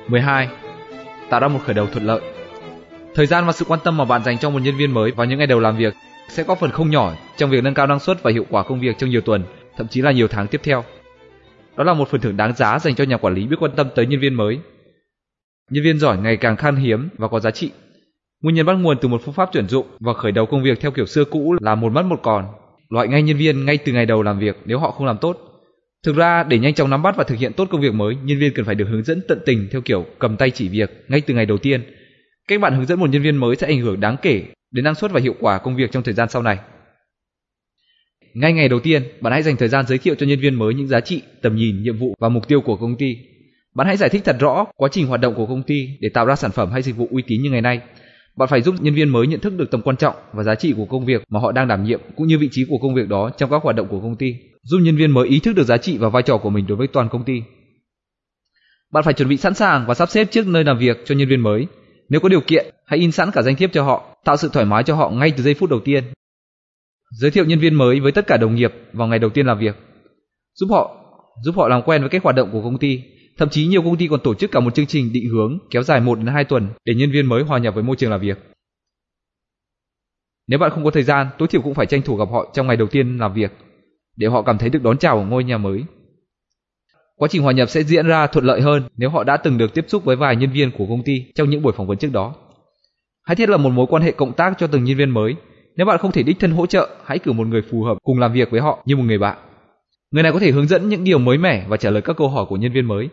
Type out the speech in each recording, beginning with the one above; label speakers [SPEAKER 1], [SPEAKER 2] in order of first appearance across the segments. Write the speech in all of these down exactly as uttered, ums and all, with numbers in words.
[SPEAKER 1] mười hai. Tạo ra một khởi đầu thuận lợi. Thời gian và sự quan tâm mà bạn dành cho một nhân viên mới vào những ngày đầu làm việc sẽ góp phần không nhỏ trong việc nâng cao năng suất và hiệu quả công việc trong nhiều tuần, thậm chí là nhiều tháng tiếp theo. Đó là một phần thưởng đáng giá dành cho nhà quản lý biết quan tâm tới nhân viên mới. Nhân viên giỏi ngày càng khan hiếm và có giá trị. Nguyên nhân bắt nguồn từ một phương pháp tuyển dụng và khởi đầu công việc theo kiểu xưa cũ là một mất một còn, loại ngay nhân viên ngay từ ngày đầu làm việc nếu họ không làm tốt. Thực ra, để nhanh chóng nắm bắt và thực hiện tốt công việc mới, nhân viên cần phải được hướng dẫn tận tình theo kiểu cầm tay chỉ việc ngay từ ngày đầu tiên. Cách bạn hướng dẫn một nhân viên mới sẽ ảnh hưởng đáng kể đến năng suất và hiệu quả công việc trong thời gian sau này. Ngay ngày đầu tiên, bạn hãy dành thời gian giới thiệu cho nhân viên mới những giá trị, tầm nhìn, nhiệm vụ và mục tiêu của công ty. Bạn hãy giải thích thật rõ quá trình hoạt động của công ty để tạo ra sản phẩm hay dịch vụ uy tín như ngày nay. Bạn phải giúp nhân viên mới nhận thức được tầm quan trọng và giá trị của công việc mà họ đang đảm nhiệm cũng như vị trí của công việc đó trong các hoạt động của công ty, giúp nhân viên mới ý thức được giá trị và vai trò của mình đối với toàn công ty. Bạn phải chuẩn bị sẵn sàng và sắp xếp trước nơi làm việc cho nhân viên mới. Nếu có điều kiện, hãy in sẵn cả danh thiếp cho họ, tạo sự thoải mái cho họ ngay từ giây phút đầu tiên. Giới thiệu nhân viên mới với tất cả đồng nghiệp vào ngày đầu tiên làm việc. Giúp họ giúp họ làm quen với cách hoạt động của công ty. Thậm chí nhiều công ty còn tổ chức cả một chương trình định hướng kéo dài một đến hai tuần để nhân viên mới hòa nhập với môi trường làm việc. Nếu bạn không có thời gian, tối thiểu cũng phải tranh thủ gặp họ trong ngày đầu tiên làm việc để họ cảm thấy được đón chào ở ngôi nhà mới. Quá trình hòa nhập sẽ diễn ra thuận lợi hơn nếu họ đã từng được tiếp xúc với vài nhân viên của công ty trong những buổi phỏng vấn trước đó. Hãy thiết lập một mối quan hệ cộng tác cho từng nhân viên mới. Nếu bạn không thể đích thân hỗ trợ, hãy cử một người phù hợp cùng làm việc với họ như một người bạn. Người này có thể hướng dẫn những điều mới mẻ và trả lời các câu hỏi của nhân viên mới.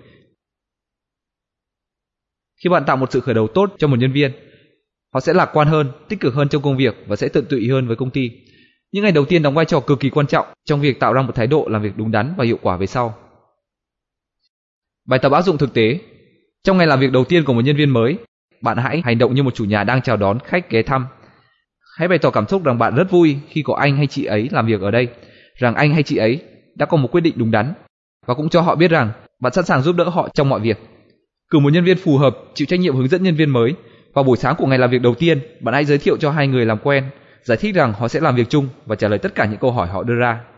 [SPEAKER 1] Khi bạn tạo một sự khởi đầu tốt cho một nhân viên, họ sẽ lạc quan hơn, tích cực hơn trong công việc và sẽ tận tụy hơn với công ty. Những ngày đầu tiên đóng vai trò cực kỳ quan trọng trong việc tạo ra một thái độ làm việc đúng đắn và hiệu quả về sau. Bài tập áp dụng thực tế. Trong ngày làm việc đầu tiên của một nhân viên mới, bạn hãy hành động như một chủ nhà đang chào đón khách ghé thăm. Hãy bày tỏ cảm xúc rằng bạn rất vui khi có anh hay chị ấy làm việc ở đây, rằng anh hay chị ấy đã có một quyết định đúng đắn, và cũng cho họ biết rằng bạn sẵn sàng giúp đỡ họ trong mọi việc. Cử một nhân viên phù hợp chịu trách nhiệm hướng dẫn nhân viên mới. Vào buổi sáng của ngày làm việc đầu tiên, bạn hãy giới thiệu cho hai người làm quen, giải thích rằng họ sẽ làm việc chung và trả lời tất cả những câu hỏi họ đưa ra.